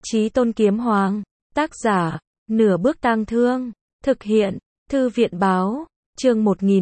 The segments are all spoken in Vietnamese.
Chí Tôn Kiếm Hoàng. Tác giả, Nửa Bước Tang Thương. Thực hiện, Thư viện Báo. Chương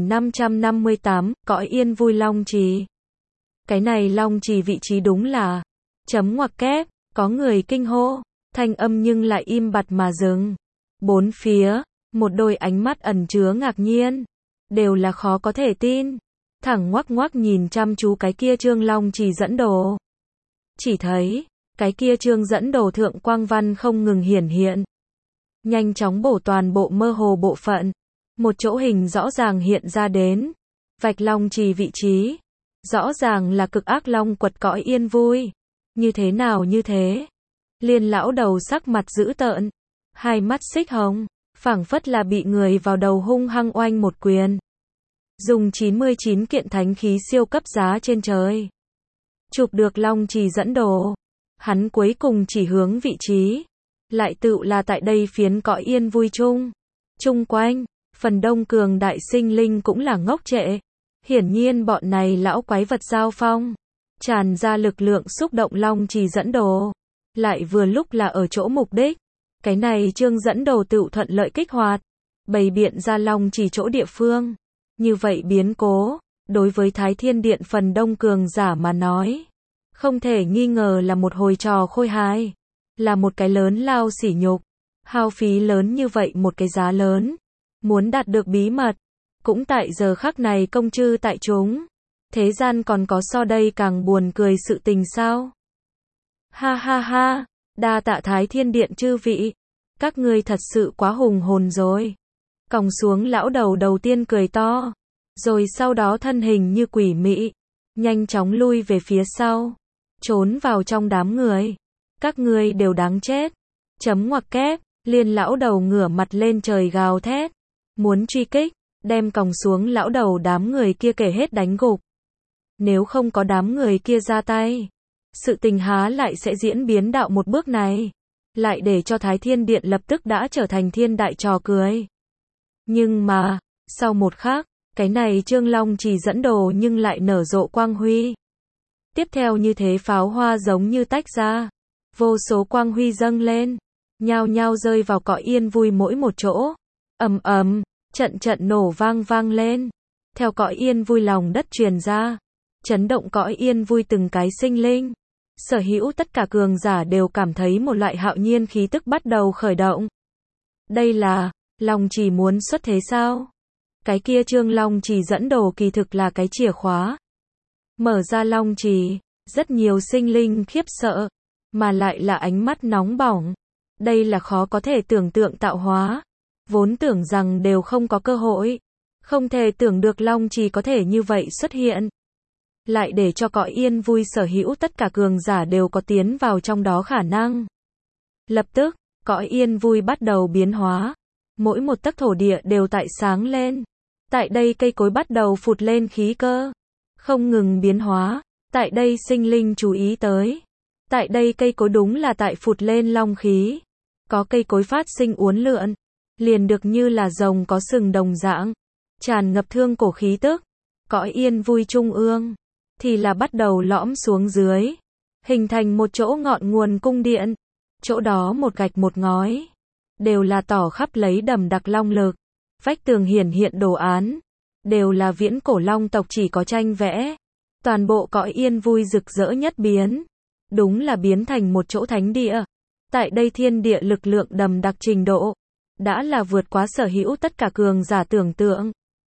1558, cõi yên vui Long Trì. Cái này Long Trì vị trí đúng là... Chấm ngoặc kép, có người kinh hô, thanh âm nhưng lại im bặt mà dừng. Bốn phía, một đôi ánh mắt ẩn chứa ngạc nhiên, đều là khó có thể tin. Thẳng ngoắc ngoắc nhìn chăm chú cái kia chương Long Trì dẫn đồ. Chỉ thấy, cái kia chương dẫn đồ thượng quang văn không ngừng hiển hiện. Nhanh chóng bổ toàn bộ mơ hồ bộ phận. Một chỗ hình rõ ràng hiện ra đến. Vạch Long Trì vị trí. Rõ ràng là cực ác long quật cõi yên vui. Như thế nào như thế? Liên lão đầu sắc mặt dữ tợn. Hai mắt xích hồng. Phảng phất là bị người vào đầu hung hăng oanh một quyền. Dùng 99 kiện thánh khí siêu cấp giá trên trời. Chụp được Long Trì dẫn đồ. Hắn cuối cùng chỉ hướng vị trí. Lại tự là tại đây phiến cõi yên vui chung. Chung quanh, phần đông cường đại sinh linh cũng là ngốc trệ. Hiển nhiên bọn này lão quái vật giao phong. Tràn ra lực lượng xúc động Long Trì dẫn đồ. Lại vừa lúc là ở chỗ mục đích. Cái này chương dẫn đồ tự thuận lợi kích hoạt. Bày biện ra Long Trì chỗ địa phương. Như vậy biến cố, đối với Thái Thiên Điện phần đông cường giả mà nói. Không thể nghi ngờ là một hồi trò khôi hài. Là một cái lớn lao sỉ nhục. Hao phí lớn như vậy một cái giá lớn. Muốn đạt được bí mật. Cũng tại giờ khắc này công chư tại chúng. Thế gian còn có so đây càng buồn cười sự tình sao? Ha ha ha, đa tạ Thái Thiên Điện chư vị. Các ngươi thật sự quá hùng hồn rồi. Còng xuống lão đầu đầu tiên cười to. Rồi sau đó thân hình như quỷ mị. Nhanh chóng lui về phía sau. Trốn vào trong đám người. Các ngươi đều đáng chết. Chấm ngoặc kép, Liên lão đầu ngửa mặt lên trời gào thét. Muốn truy kích, đem còng xuống lão đầu đám người kia kể hết đánh gục. Nếu không có đám người kia ra tay, sự tình há lại sẽ diễn biến đạo một bước này. Lại để cho Thái Thiên Điện lập tức đã trở thành thiên đại trò cười. Nhưng mà, sau một khắc, cái này chương Long Trì dẫn đồ nhưng lại nở rộ quang huy. Tiếp theo như thế pháo hoa giống như tách ra. Vô số quang huy dâng lên. Nhao nhao rơi vào cõi yên vui mỗi một chỗ. Ầm ầm, trận trận nổ vang vang lên. Theo cõi yên vui lòng đất truyền ra. Chấn động cõi yên vui từng cái sinh linh. Sở hữu tất cả cường giả đều cảm thấy một loại hạo nhiên khí tức bắt đầu khởi động. Đây là, Long Trì muốn xuất thế sao? Cái kia chương Long Trì dẫn đồ kỳ thực là cái chìa khóa. Mở ra Long Trì, rất nhiều sinh linh khiếp sợ, mà lại là ánh mắt nóng bỏng. Đây là khó có thể tưởng tượng tạo hóa. Vốn tưởng rằng đều không có cơ hội. Không thể tưởng được Long Trì có thể như vậy xuất hiện. Lại để cho cõi yên vui sở hữu tất cả cường giả đều có tiến vào trong đó khả năng. Lập tức, cõi yên vui bắt đầu biến hóa. Mỗi một tấc thổ địa đều tại sáng lên. Tại đây cây cối bắt đầu phụt lên khí cơ. Không ngừng biến hóa. Tại đây sinh linh chú ý tới. Tại đây cây cối đúng là tại phụt lên long khí. Có cây cối phát sinh uốn lượn. Liền được như là rồng có sừng đồng dạng. Tràn ngập thương cổ khí tức. Cõi yên vui trung ương. Thì là bắt đầu lõm xuống dưới. Hình thành một chỗ ngọn nguồn cung điện. Chỗ đó một gạch một ngói. Đều là tỏ khắp lấy đầm đặc long lực. Vách tường hiển hiện đồ án. Đều là viễn cổ long tộc chỉ có tranh vẽ. Toàn bộ cõi yên vui rực rỡ nhất biến. Đúng là biến thành một chỗ thánh địa. Tại đây thiên địa lực lượng đầm đặc trình độ. Đã là vượt quá sở hữu tất cả cường giả tưởng tượng.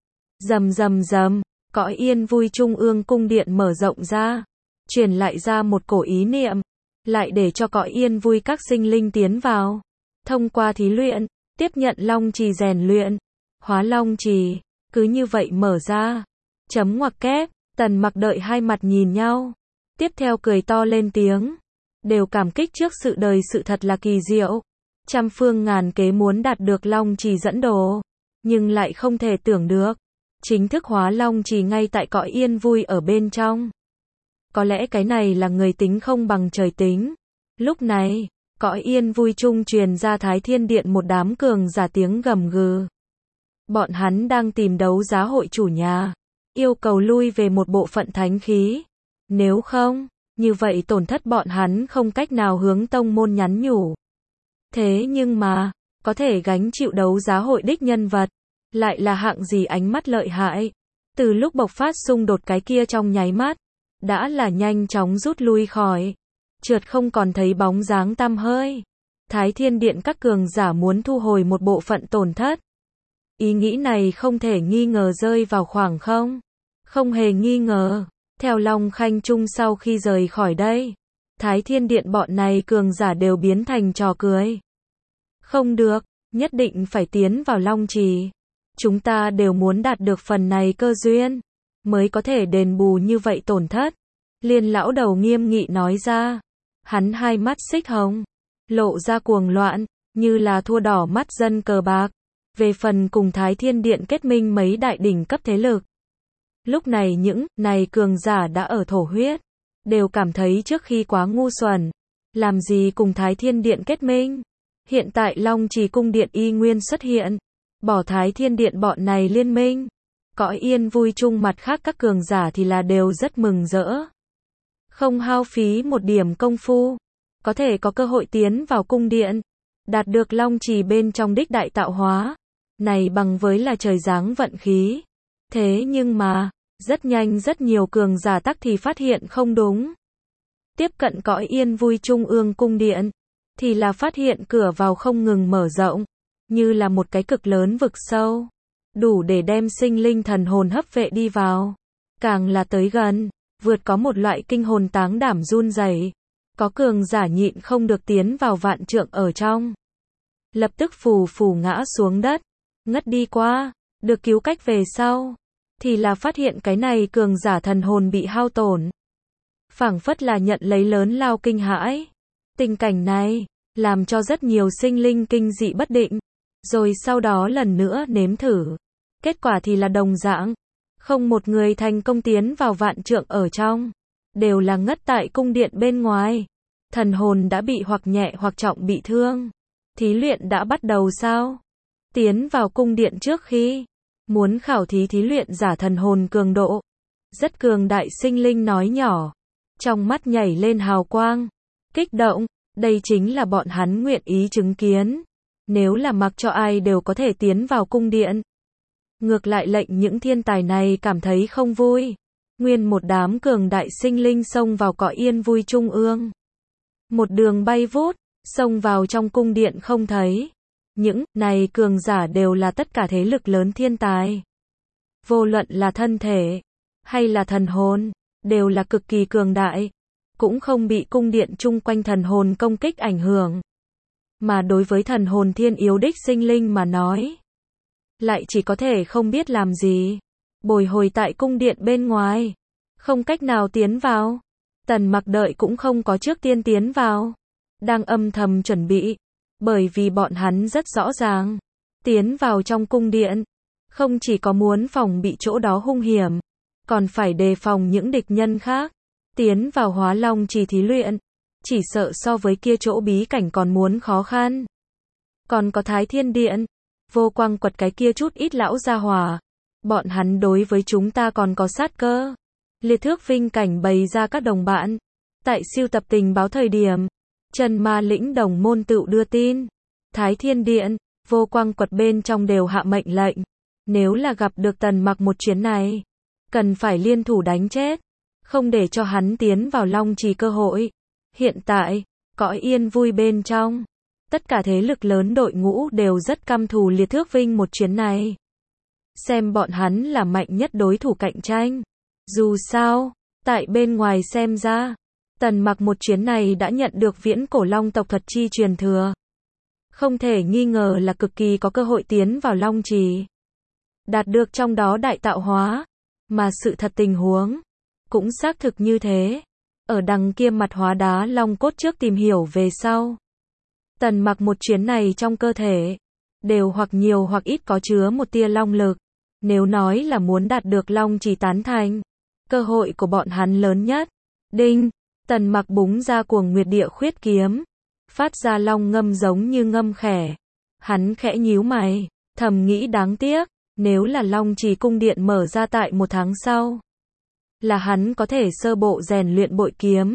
Rầm rầm rầm. Cõi yên vui trung ương cung điện mở rộng ra. Truyền lại ra một cổ ý niệm. Lại để cho cõi yên vui các sinh linh tiến vào. Thông qua thí luyện. Tiếp nhận Long Trì rèn luyện. Hóa Long Trì. Cứ như vậy mở ra. Chấm ngoặc kép. Tần Mặc đợi hai mặt nhìn nhau. Tiếp theo cười to lên tiếng. Đều cảm kích trước sự đời sự thật là kỳ diệu. Trăm phương ngàn kế muốn đạt được Long Trì dẫn đồ. Nhưng lại không thể tưởng được. Chính thức hóa Long Trì ngay tại cõi yên vui ở bên trong. Có lẽ cái này là người tính không bằng trời tính. Lúc này, cõi yên vui trung truyền ra Thái Thiên Điện một đám cường giả tiếng gầm gừ. Bọn hắn đang tìm đấu giá hội chủ nhà. Yêu cầu lui về một bộ phận thánh khí. Nếu không, Như vậy tổn thất bọn hắn không cách nào hướng tông môn nhắn nhủ. Thế nhưng mà, có thể gánh chịu đấu giá hội đích nhân vật, lại là hạng gì ánh mắt lợi hại. Từ lúc bộc phát xung đột cái kia trong nháy mắt, đã là nhanh chóng rút lui khỏi, trượt không còn thấy bóng dáng tăm hơi. Thái Thiên Điện các cường giả muốn thu hồi một bộ phận tổn thất. Ý nghĩ này không thể nghi ngờ rơi vào khoảng không. Không hề nghi ngờ, theo Long Khanh Trung sau khi rời khỏi đây, Thái Thiên Điện bọn này cường giả đều biến thành trò cười. Không được, nhất định phải tiến vào Long Trì. Chúng ta đều muốn đạt được phần này cơ duyên, mới có thể đền bù như vậy tổn thất. Liên lão đầu nghiêm nghị nói ra. Hắn hai mắt xích hồng, lộ ra cuồng loạn, như là thua đỏ mắt dân cờ bạc. Về phần cùng Thái Thiên Điện kết minh mấy đại đỉnh cấp thế lực. Lúc này những này cường giả đã ở thổ huyết, đều cảm thấy trước khi quá ngu xuẩn. Làm gì cùng Thái Thiên Điện kết minh? Hiện tại Long Trì cung điện y nguyên xuất hiện, bỏ Thái Thiên Điện bọn này liên minh. Cõi yên vui chung mặt khác các cường giả thì là đều rất mừng rỡ. Không hao phí một điểm công phu, có thể có cơ hội tiến vào cung điện, đạt được Long Trì bên trong đích đại tạo hóa. Này bằng với là trời giáng vận khí. Thế nhưng mà, rất nhanh rất nhiều cường giả tắc thì phát hiện không đúng. Tiếp cận cõi yên vui trung ương cung điện, thì là phát hiện cửa vào không ngừng mở rộng, như là một cái cực lớn vực sâu, đủ để đem sinh linh thần hồn hấp vệ đi vào. Càng là tới gần, vượt có một loại kinh hồn táng đảm run rẩy. Có cường giả nhịn không được tiến vào vạn trượng ở trong. Lập tức phù phù ngã xuống đất, ngất đi qua, được cứu cách về sau. Thì là phát hiện cái này cường giả thần hồn bị hao tổn. Phảng phất là nhận lấy lớn lao kinh hãi. Tình cảnh này, làm cho rất nhiều sinh linh kinh dị bất định. Rồi sau đó lần nữa nếm thử. Kết quả thì là đồng dạng. Không một người thành công tiến vào vạn trượng ở trong. Đều là ngất tại cung điện bên ngoài. Thần hồn đã bị hoặc nhẹ hoặc trọng bị thương. Thí luyện đã bắt đầu sao? Tiến vào cung điện trước khi muốn khảo thí thí luyện giả thần hồn cường độ. Rất cường đại sinh linh nói nhỏ. Trong mắt nhảy lên hào quang. Kích động, đây chính là bọn hắn nguyện ý chứng kiến. Nếu là mặc cho ai đều có thể tiến vào cung điện. Ngược lại lệnh những thiên tài này cảm thấy không vui. Nguyên một đám cường đại sinh linh xông vào cõi yên vui trung ương. Một đường bay vút, xông vào trong cung điện không thấy. Những này cường giả đều là tất cả thế lực lớn thiên tài. Vô luận là thân thể, hay là thần hồn, đều là cực kỳ cường đại. Cũng không bị cung điện chung quanh thần hồn công kích ảnh hưởng. Mà đối với thần hồn thiên yếu đích sinh linh mà nói, lại chỉ có thể không biết làm gì. Bồi hồi tại cung điện bên ngoài, không cách nào tiến vào. Tần Mặc đợi cũng không có trước tiên tiến vào. Đang âm thầm chuẩn bị. Bởi vì bọn hắn rất rõ ràng. Tiến vào trong cung điện. Không chỉ có muốn phòng bị chỗ đó hung hiểm. Còn phải đề phòng những địch nhân khác. Tiến vào Hóa Long Trì thí luyện. Chỉ sợ so với kia chỗ bí cảnh còn muốn khó khăn. Còn có Thái Thiên Điện. Vô Quang quật cái kia chút ít lão gia hỏa. Bọn hắn đối với chúng ta còn có sát cơ. Liệt Thước Vinh Cảnh bày ra các đồng bạn. Tại siêu tập tình báo thời điểm. Trần Ma Lĩnh đồng môn tự đưa tin. Thái Thiên Điện, Vô Quang quật bên trong đều hạ mệnh lệnh. Nếu là gặp được Tần Mặc một chuyến này. Cần phải liên thủ đánh chết. Không để cho hắn tiến vào Long Trì cơ hội. Hiện tại, cõi yên vui bên trong. Tất cả thế lực lớn đội ngũ đều rất căm thù Liệt Thước Vinh một chuyến này. Xem bọn hắn là mạnh nhất đối thủ cạnh tranh. Dù sao, tại bên ngoài xem ra, Tần Mặc một chuyến này đã nhận được viễn cổ long tộc thuật chi truyền thừa. Không thể nghi ngờ là cực kỳ có cơ hội tiến vào Long Trì. Đạt được trong đó đại tạo hóa. Mà sự thật tình huống cũng xác thực như thế. Ở đằng kia mặt hóa đá long cốt trước tìm hiểu về sau. Tần Mặc một chuyến này trong cơ thể đều hoặc nhiều hoặc ít có chứa một tia long lực. Nếu nói là muốn đạt được Long Trì tán thành, cơ hội của bọn hắn lớn nhất. Đinh, Tần Mặc búng ra cuồng nguyệt địa khuyết kiếm, phát ra long ngâm giống như ngâm khẻ. Hắn khẽ nhíu mày, thầm nghĩ đáng tiếc, nếu là Long Trì cung điện mở ra tại một tháng sau, là hắn có thể sơ bộ rèn luyện bội kiếm,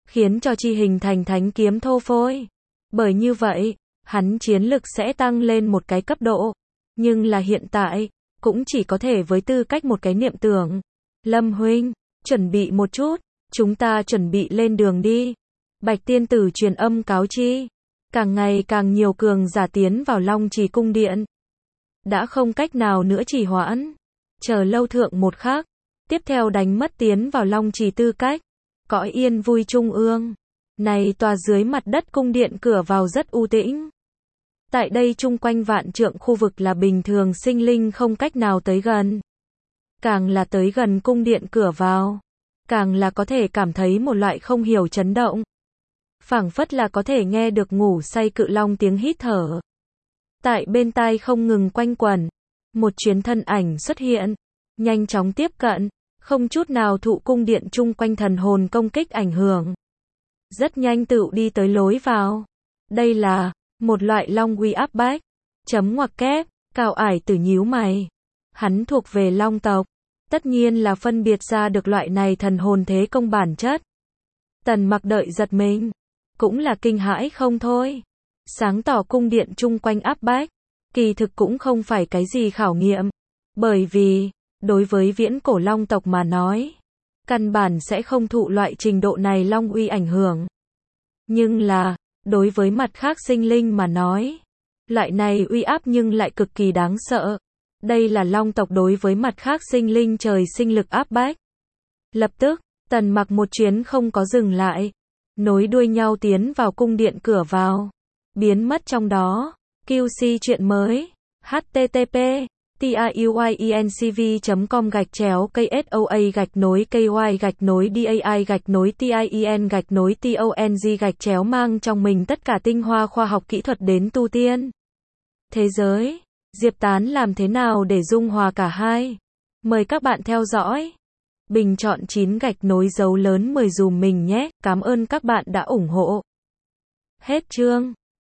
khiến cho chi hình thành thánh kiếm thô phôi. Bởi như vậy, hắn chiến lực sẽ tăng lên một cái cấp độ. Nhưng là hiện tại, cũng chỉ có thể với tư cách một cái niệm tưởng. Lâm huynh, chuẩn bị một chút, chúng ta chuẩn bị lên đường đi. Bạch tiên tử truyền âm cáo chi. Càng ngày càng nhiều cường giả tiến vào Long Trì cung điện. Đã không cách nào nữa trì hoãn. Chờ lâu thượng một khắc. Tiếp theo đánh mất tiến vào Long Trì tư cách. Cõi yên vui trung ương. Này tòa dưới mặt đất cung điện cửa vào rất u tĩnh. Tại đây chung quanh vạn trượng khu vực là bình thường sinh linh không cách nào tới gần. Càng là tới gần cung điện cửa vào, càng là có thể cảm thấy một loại không hiểu chấn động. Phảng phất là có thể nghe được ngủ say cự long tiếng hít thở. Tại bên tai không ngừng quanh quẩn, một chuyến thân ảnh xuất hiện, nhanh chóng tiếp cận, không chút nào thụ cung điện chung quanh thần hồn công kích ảnh hưởng. Rất nhanh tựu đi tới lối vào. Đây là một loại long uy áp bách. Chấm ngoặc kép, Cao Ải Tử nhíu mày. Hắn thuộc về long tộc, tất nhiên là phân biệt ra được loại này thần hồn thế công bản chất. Tần Mặc đợi giật mình, cũng là kinh hãi không thôi. Sáng tỏ cung điện chung quanh áp bách, kỳ thực cũng không phải cái gì khảo nghiệm, bởi vì đối với viễn cổ long tộc mà nói, căn bản sẽ không thụ loại trình độ này long uy ảnh hưởng. Nhưng là, đối với mặt khác sinh linh mà nói, loại này uy áp nhưng lại cực kỳ đáng sợ. Đây là long tộc đối với mặt khác sinh linh trời sinh lực áp bách. Lập tức, Tần Mặc một chuyến không có dừng lại, nối đuôi nhau tiến vào cung điện cửa vào, biến mất trong đó. QC chuyện mới, http://tiyuinCV.com/KSOA-KY-DAI-TIEN-TONG mang trong mình tất cả tinh hoa khoa học kỹ thuật đến tu tiên. Thế giới, Diệp Tán làm thế nào để dung hòa cả hai? Mời các bạn theo dõi. Bình chọn 9 gạch nối dấu lớn 10 dùm mình nhé, cảm ơn các bạn đã ủng hộ. Hết chương.